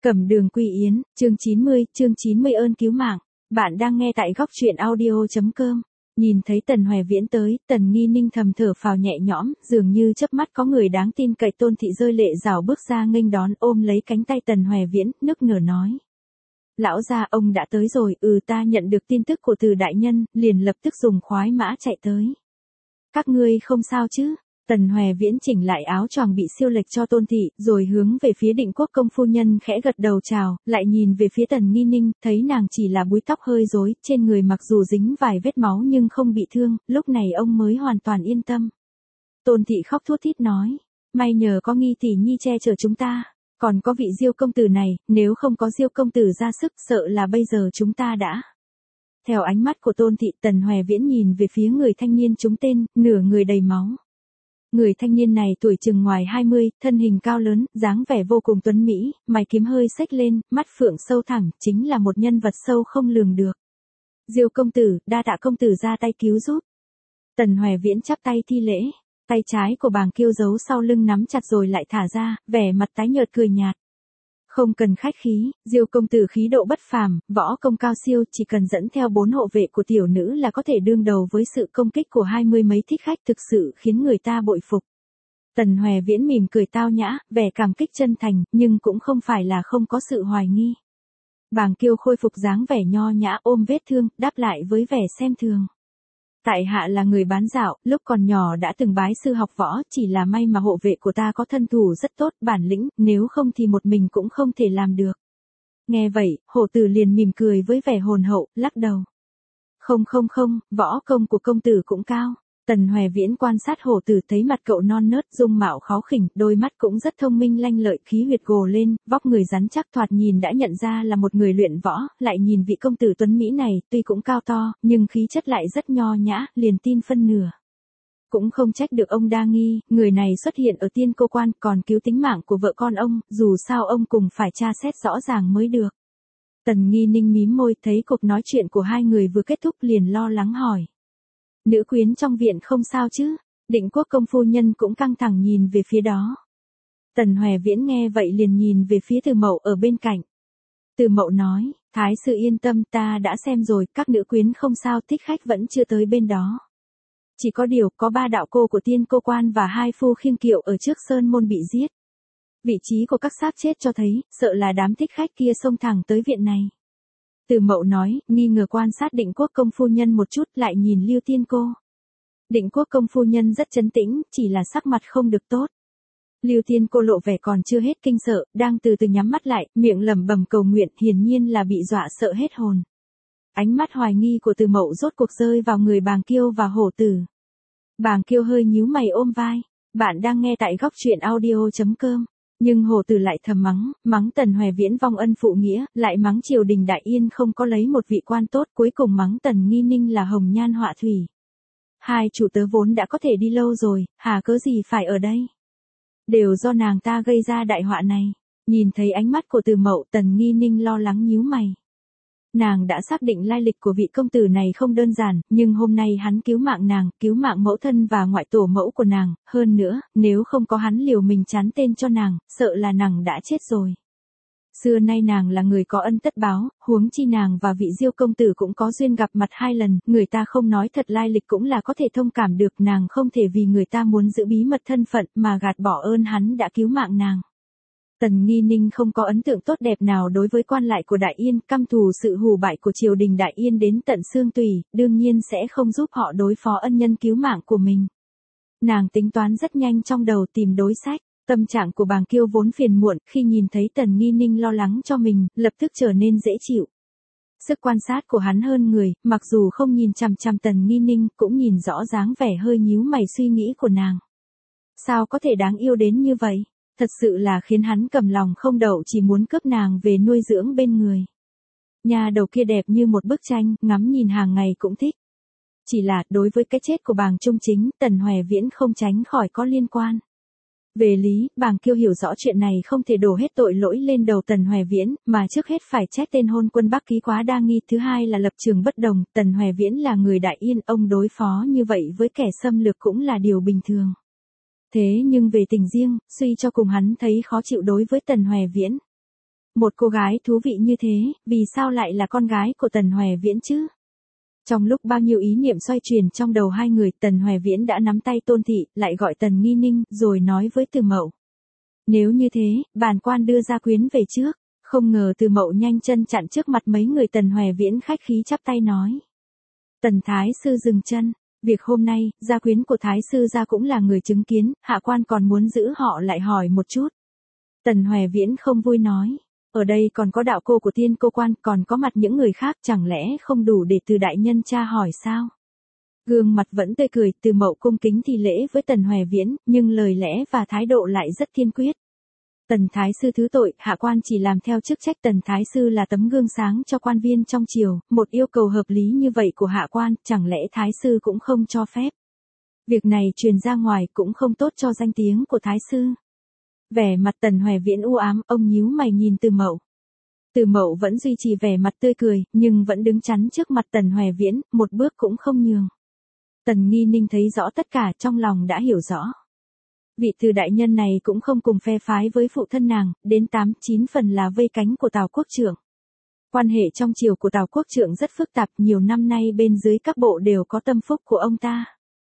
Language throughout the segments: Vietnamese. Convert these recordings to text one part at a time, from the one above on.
Cẩm Đường Quy Yến, chương 90 ơn cứu mạng. Bạn đang nghe tại góc truyện audio.com. Nhìn thấy Tần Hoè Viễn tới, Tần Nghi Ninh thầm thở phào nhẹ nhõm, dường như chớp mắt có người đáng tin cậy. Tôn Thị rơi lệ rào bước ra nghênh đón, ôm lấy cánh tay Tần Hoè Viễn, nức nở nói. Lão gia, ông đã tới rồi. Ta nhận được tin tức của Từ đại nhân, liền lập tức dùng khoái mã chạy tới. Các ngươi không sao chứ? Tần Hoè Viễn chỉnh lại áo choàng bị siêu lệch cho Tôn Thị, rồi hướng về phía Định Quốc công phu nhân khẽ gật đầu chào, lại nhìn về phía Tần Nghi Ninh, thấy nàng chỉ là búi tóc hơi rối, trên người mặc dù dính vài vết máu nhưng không bị thương, lúc này ông mới hoàn toàn yên tâm. Tôn Thị khóc thút thít nói, may nhờ có Nghi tỷ nhi che chở chúng ta, còn có vị Diêu công tử này, nếu không có Diêu công tử ra sức, sợ là bây giờ chúng ta đã. Theo ánh mắt của Tôn Thị, Tần Hoè Viễn nhìn về phía người thanh niên trúng tên, nửa người đầy máu. Người thanh niên này tuổi chừng ngoài 20, thân hình cao lớn, dáng vẻ vô cùng tuấn mỹ, mày kiếm hơi xếch lên, mắt phượng sâu thẳm, chính là một nhân vật sâu không lường được. Diêu công tử, đa tạ công tử ra tay cứu giúp. Tần Hoè Viễn chắp tay thi lễ, tay trái của Bàng Kiêu giấu sau lưng nắm chặt rồi lại thả ra, vẻ mặt tái nhợt cười nhạt. Không cần khách khí, Diêu công tử khí độ bất phàm, võ công cao siêu, chỉ cần dẫn theo 4 hộ vệ của tiểu nữ là có thể đương đầu với sự công kích của 20 mấy thích khách, thực sự khiến người ta bội phục. Tần Hoè Viễn mỉm cười tao nhã, vẻ cảm kích chân thành, nhưng cũng không phải là không có sự hoài nghi. Bàng Kiêu khôi phục dáng vẻ nho nhã, ôm vết thương, đáp lại với vẻ xem thường. Tại hạ là người bán dạo, lúc còn nhỏ đã từng bái sư học võ, chỉ là may mà hộ vệ của ta có thân thủ rất tốt, bản lĩnh, nếu không thì một mình cũng không thể làm được. Nghe vậy, hổ tử liền mỉm cười với vẻ hồn hậu, lắc đầu. Không, võ công của công tử cũng cao. Tần Hoè Viễn quan sát hổ tử, thấy mặt cậu non nớt, dung mạo kháu khỉnh, đôi mắt cũng rất thông minh lanh lợi, khí huyệt gồ lên, vóc người rắn chắc, thoạt nhìn đã nhận ra là một người luyện võ, lại nhìn vị công tử tuấn mỹ này, tuy cũng cao to, nhưng khí chất lại rất nho nhã, liền tin phân nửa. Cũng không trách được ông đa nghi, người này xuất hiện ở Tiên Cô Quan, còn cứu tính mạng của vợ con ông, dù sao ông cùng phải tra xét rõ ràng mới được. Tần Nghi Ninh mím môi, thấy cuộc nói chuyện của hai người vừa kết thúc liền lo lắng hỏi. Nữ quyến trong viện không sao chứ? Định Quốc công phu nhân cũng căng thẳng nhìn về phía đó. Tần Hoè Viễn nghe vậy liền nhìn về phía Từ Mậu ở bên cạnh. Từ Mậu nói, thái sư yên tâm, ta đã xem rồi, các nữ quyến không sao, thích khách vẫn chưa tới bên đó. Chỉ có điều, có 3 đạo cô của Tiên Cô Quan và 2 phu khiêng kiệu ở trước sơn môn bị giết. Vị trí của các xác chết cho thấy, sợ là đám thích khách kia xông thẳng tới viện này. Từ Mậu nói, nghi ngờ quan sát Định Quốc công phu nhân một chút, lại nhìn Lưu Tiên Cô. Định Quốc công phu nhân rất trấn tĩnh, chỉ là sắc mặt không được tốt. Lưu Tiên Cô lộ vẻ còn chưa hết kinh sợ, đang từ từ nhắm mắt lại, miệng lẩm bẩm cầu nguyện, hiển nhiên là bị dọa sợ hết hồn. Ánh mắt hoài nghi của Từ Mậu rốt cuộc rơi vào người Bàng Kiêu và hổ tử. Bàng Kiêu hơi nhíu mày ôm vai, bạn đang nghe tại góc truyện audio.com. Nhưng hổ tử lại thầm mắng Tần Hoè Viễn vong ân phụ nghĩa, lại mắng triều đình Đại Yên không có lấy một vị quan tốt, cuối cùng mắng Tần Nghi Ninh là hồng nhan họa thủy. Hai chủ tớ vốn đã có thể đi lâu rồi, hà cớ gì phải ở đây? Đều do nàng ta gây ra đại họa này. Nhìn thấy ánh mắt của Từ Mậu, Tần Nghi Ninh lo lắng nhíu mày. Nàng đã xác định lai lịch của vị công tử này không đơn giản, nhưng hôm nay hắn cứu mạng nàng, cứu mạng mẫu thân và ngoại tổ mẫu của nàng, hơn nữa, nếu không có hắn liều mình chán tên cho nàng, sợ là nàng đã chết rồi. Xưa nay nàng là người có ân tất báo, huống chi nàng và vị Diêu công tử cũng có duyên gặp mặt 2 lần, người ta không nói thật lai lịch cũng là có thể thông cảm được, nàng không thể vì người ta muốn giữ bí mật thân phận mà gạt bỏ ơn hắn đã cứu mạng nàng. Tần Nghi Ninh không có ấn tượng tốt đẹp nào đối với quan lại của Đại Yên, căm thù sự hù bại của triều đình Đại Yên đến tận xương tủy, đương nhiên sẽ không giúp họ đối phó ân nhân cứu mạng của mình. Nàng tính toán rất nhanh trong đầu tìm đối sách, tâm trạng của Bàng Kiêu vốn phiền muộn, khi nhìn thấy Tần Nghi Ninh lo lắng cho mình, lập tức trở nên dễ chịu. Sức quan sát của hắn hơn người, mặc dù không nhìn chằm chằm Tần Nghi Ninh, cũng nhìn rõ dáng vẻ hơi nhíu mày suy nghĩ của nàng. Sao có thể đáng yêu đến như vậy? Thật sự là khiến hắn cầm lòng không đậu, chỉ muốn cướp nàng về nuôi dưỡng bên người. Nhà đầu kia đẹp như một bức tranh, ngắm nhìn hàng ngày cũng thích. Chỉ là, đối với cái chết của Bàng Trung Chính, Tần Hoè Viễn không tránh khỏi có liên quan. Về lý, Bàng Kiêu hiểu rõ chuyện này không thể đổ hết tội lỗi lên đầu Tần Hoè Viễn, mà trước hết phải trách tên hôn quân Bắc Ký quá đa nghi. Thứ hai là lập trường bất đồng, Tần Hoè Viễn là người Đại Yên, ông đối phó như vậy với kẻ xâm lược cũng là điều bình thường. Thế nhưng về tình riêng, suy cho cùng hắn thấy khó chịu đối với Tần Hoè Viễn. một cô gái thú vị như thế, vì sao lại là con gái của Tần Hoè Viễn chứ? Trong lúc bao nhiêu ý niệm xoay chuyển trong đầu hai người, Tần Hoè Viễn đã nắm tay Tôn Thị, lại gọi Tần Nghi Ninh, rồi nói với Từ Mậu. Nếu như thế, bản quan đưa gia quyến về trước. Không ngờ Từ Mậu nhanh chân chặn trước mặt mấy người. Tần Hoè Viễn khách khí chắp tay nói. Tần Thái Sư dừng chân. Việc hôm nay, gia quyến của Thái Sư gia cũng là người chứng kiến, hạ quan còn muốn giữ họ lại hỏi một chút. Tần Hoè Viễn không vui nói. Ở đây còn có đạo cô của Tiên Cô Quan, còn có mặt những người khác, chẳng lẽ không đủ để Từ đại nhân tra hỏi sao? Gương mặt vẫn tươi cười, Từ Mậu cung kính thi lễ với Tần Hoè Viễn, nhưng lời lẽ và thái độ lại rất kiên quyết. Tần Thái Sư thứ tội, hạ quan chỉ làm theo chức trách. Tần Thái Sư là tấm gương sáng cho quan viên trong triều, một yêu cầu hợp lý như vậy của hạ quan, chẳng lẽ Thái Sư cũng không cho phép? Việc này truyền ra ngoài cũng không tốt cho danh tiếng của Thái Sư. Vẻ mặt Tần Hoè Viễn u ám, ông nhíu mày nhìn Từ Mậu. Từ Mậu vẫn duy trì vẻ mặt tươi cười, nhưng vẫn đứng chắn trước mặt Tần Hoè Viễn, một bước cũng không nhường. Tần Nghi Ninh thấy rõ tất cả, trong lòng đã hiểu rõ. Vị Từ đại nhân này cũng không cùng phe phái với phụ thân nàng, đến 8-9 phần là vây cánh của Tào Quốc Trượng. Quan hệ trong triều của Tào Quốc Trượng rất phức tạp, nhiều năm nay bên dưới các bộ đều có tâm phúc của ông ta.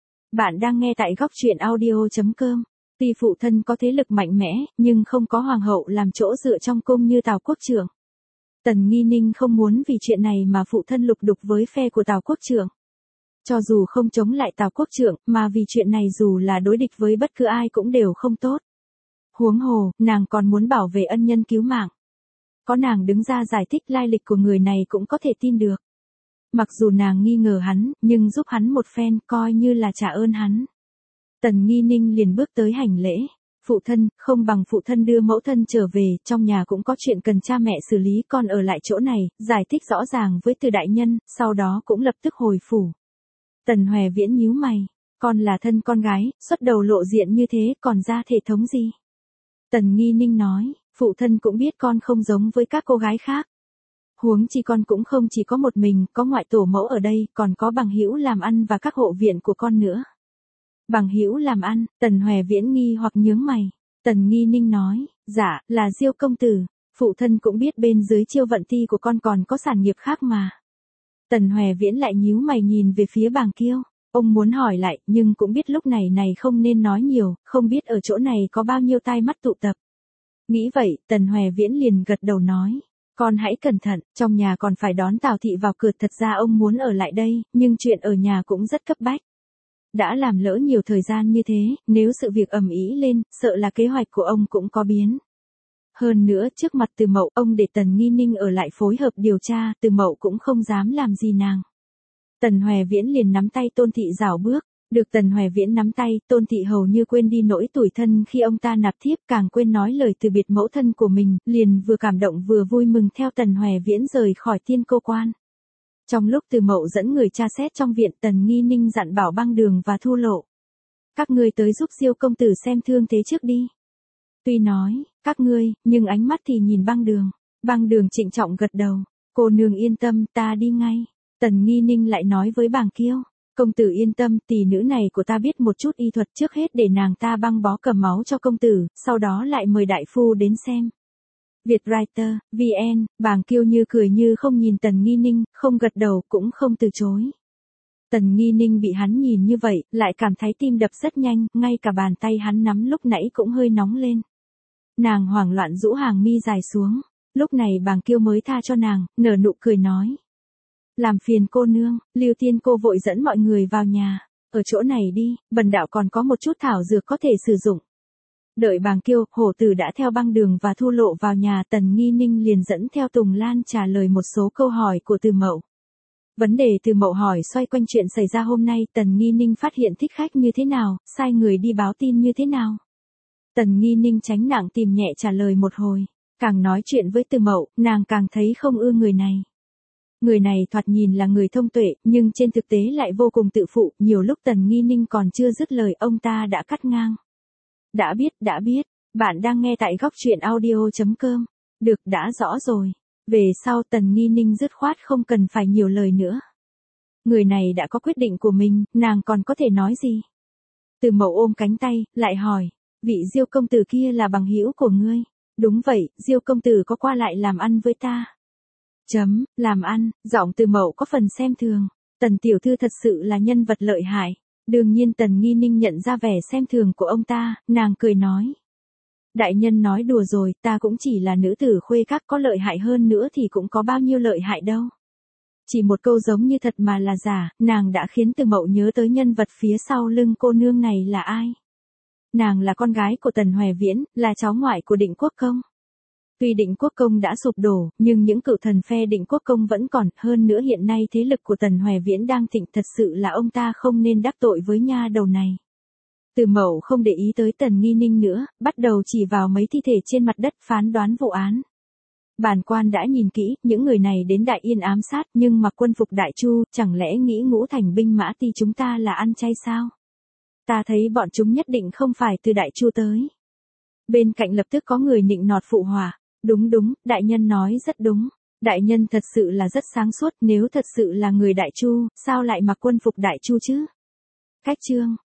Bạn đang nghe tại góc truyện audio.com. Tuy phụ thân có thế lực mạnh mẽ, nhưng không có hoàng hậu làm chỗ dựa trong cung như Tào Quốc Trượng. Tần Nghi Ninh không muốn vì chuyện này mà phụ thân lục đục với phe của Tào Quốc Trượng. Cho dù không chống lại Tào Quốc Trượng, mà vì chuyện này dù là đối địch với bất cứ ai cũng đều không tốt. Huống hồ, nàng còn muốn bảo vệ ân nhân cứu mạng. Có nàng đứng ra giải thích lai lịch của người này cũng có thể tin được. Mặc dù nàng nghi ngờ hắn, nhưng giúp hắn một phen, coi như là trả ơn hắn. Tần Nghi Ninh liền bước tới hành lễ. Phụ thân, không bằng phụ thân đưa mẫu thân trở về, trong nhà cũng có chuyện cần cha mẹ xử lý, con ở lại chỗ này, giải thích rõ ràng với Từ đại nhân, sau đó cũng lập tức hồi phủ. Tần Hoè Viễn nhíu mày, con là thân con gái, xuất đầu lộ diện như thế, còn ra thể thống gì? Tần Nghi Ninh nói, phụ thân cũng biết con không giống với các cô gái khác. Huống chi con cũng không chỉ có một mình, có ngoại tổ mẫu ở đây, còn có bằng hữu làm ăn và các hộ viện của con nữa. Bằng hữu làm ăn, Tần Hoè Viễn nghi hoặc nhướng mày. Tần Nghi Ninh nói, dạ, là Diêu công tử, phụ thân cũng biết bên dưới Chiêu Vận Ti của con còn có sản nghiệp khác mà. Tần Hoè Viễn lại nhíu mày nhìn về phía Bàng Kiêu, ông muốn hỏi lại, nhưng cũng biết lúc này không nên nói nhiều, không biết ở chỗ này có bao nhiêu tai mắt tụ tập. Nghĩ vậy, Tần Hoè Viễn liền gật đầu nói, con hãy cẩn thận, trong nhà còn phải đón Tào thị vào cửa. Thật ra ông muốn ở lại đây, nhưng chuyện ở nhà cũng rất cấp bách. Đã làm lỡ nhiều thời gian như thế, nếu sự việc ầm ĩ lên, sợ là kế hoạch của ông cũng có biến. Hơn nữa, trước mặt Từ Mậu, ông để Tần Nghi Ninh ở lại phối hợp điều tra, Từ Mậu cũng không dám làm gì nàng. Tần Hoè Viễn liền nắm tay Tôn Thị rảo bước. Được Tần Hoè Viễn nắm tay, Tôn Thị hầu như quên đi nỗi tủi thân khi ông ta nạp thiếp, càng quên nói lời từ biệt mẫu thân của mình, liền vừa cảm động vừa vui mừng theo Tần Hoè Viễn rời khỏi Tiên Cô Quan. Trong lúc Từ Mậu dẫn người tra xét trong viện, Tần Nghi Ninh dặn bảo Băng Đường và Thu Lộ. Các ngươi tới giúp Diêu công tử xem thương thế trước đi. Tuy nói, các ngươi, nhưng ánh mắt thì nhìn Băng Đường. Băng Đường trịnh trọng gật đầu. Cô nương yên tâm, ta đi ngay. Tần Nghi Ninh lại nói với Bàng Kiêu. Công tử yên tâm, tỷ nữ này của ta biết một chút y thuật, trước hết để nàng ta băng bó cầm máu cho công tử, sau đó lại mời đại phu đến xem. Vietwriter, VN, Bàng Kiêu như cười như không nhìn Tần Nghi Ninh, không gật đầu cũng không từ chối. Tần Nghi Ninh bị hắn nhìn như vậy, lại cảm thấy tim đập rất nhanh, ngay cả bàn tay hắn nắm lúc nãy cũng hơi nóng lên. Nàng hoảng loạn rũ hàng mi dài xuống, lúc này Bàng Kiêu mới tha cho nàng, nở nụ cười nói. Làm phiền cô nương, Lưu Tiên cô vội dẫn mọi người vào nhà, ở chỗ này đi, bần đạo còn có một chút thảo dược có thể sử dụng. Đợi Bàng Kiêu, Hổ Tử đã theo Băng Đường và Thu Lộ vào nhà, Tần Nghi Ninh liền dẫn theo Tùng Lan trả lời một số câu hỏi của Từ Mậu. Vấn đề Từ Mậu hỏi xoay quanh chuyện xảy ra hôm nay, Tần Nghi Ninh phát hiện thích khách như thế nào, sai người đi báo tin như thế nào. Tần Nghi Ninh tránh nặng tìm nhẹ trả lời một hồi, càng nói chuyện với Từ Mậu, nàng càng thấy không ưa người này. Người này thoạt nhìn là người thông tuệ, nhưng trên thực tế lại vô cùng tự phụ, nhiều lúc Tần Nghi Ninh còn chưa dứt lời ông ta đã cắt ngang. Đã biết, bạn đang nghe tại góc truyện audio.com. Được, đã rõ rồi. Về sau Tần Nghi Ninh dứt khoát không cần phải nhiều lời nữa. Người này đã có quyết định của mình, nàng còn có thể nói gì? Từ Mậu ôm cánh tay, lại hỏi, vị Diêu công tử kia là bằng hữu của ngươi. Đúng vậy, Diêu công tử có qua lại làm ăn với ta. Làm ăn, giọng Từ Mậu có phần xem thường. Tần tiểu thư thật sự là nhân vật lợi hại. Đương nhiên Tần Nghi Ninh nhận ra vẻ xem thường của ông ta, nàng cười nói. Đại nhân nói đùa rồi, ta cũng chỉ là nữ tử khuê các, có lợi hại hơn nữa thì cũng có bao nhiêu lợi hại đâu. Chỉ một câu giống như thật mà là giả, nàng đã khiến Từ Mậu nhớ tới nhân vật phía sau lưng cô nương này là ai. Nàng là con gái của Tần Hoè Viễn, là cháu ngoại của Định Quốc Công. Tuy Định Quốc Công đã sụp đổ, nhưng những cựu thần phe Định Quốc Công vẫn còn, hơn nữa hiện nay thế lực của Tần Hoè Viễn đang thịnh, thật sự là ông ta không nên đắc tội với nha đầu này. Từ Mậu không để ý tới Tần Nghi Ninh nữa, bắt đầu chỉ vào mấy thi thể trên mặt đất phán đoán vụ án. Bản quan đã nhìn kỹ, những người này đến Đại Yên ám sát, nhưng mặc quân phục Đại Chu, chẳng lẽ nghĩ Ngũ Thành binh mã Ti chúng ta là ăn chay sao? Ta thấy bọn chúng nhất định không phải từ Đại Chu tới. Bên cạnh lập tức có người nịnh nọt phụ họa. Đúng, đại nhân nói rất đúng. Đại nhân thật sự là rất sáng suốt, nếu thật sự là người Đại Chu, sao lại mặc quân phục Đại Chu chứ? Cách chương.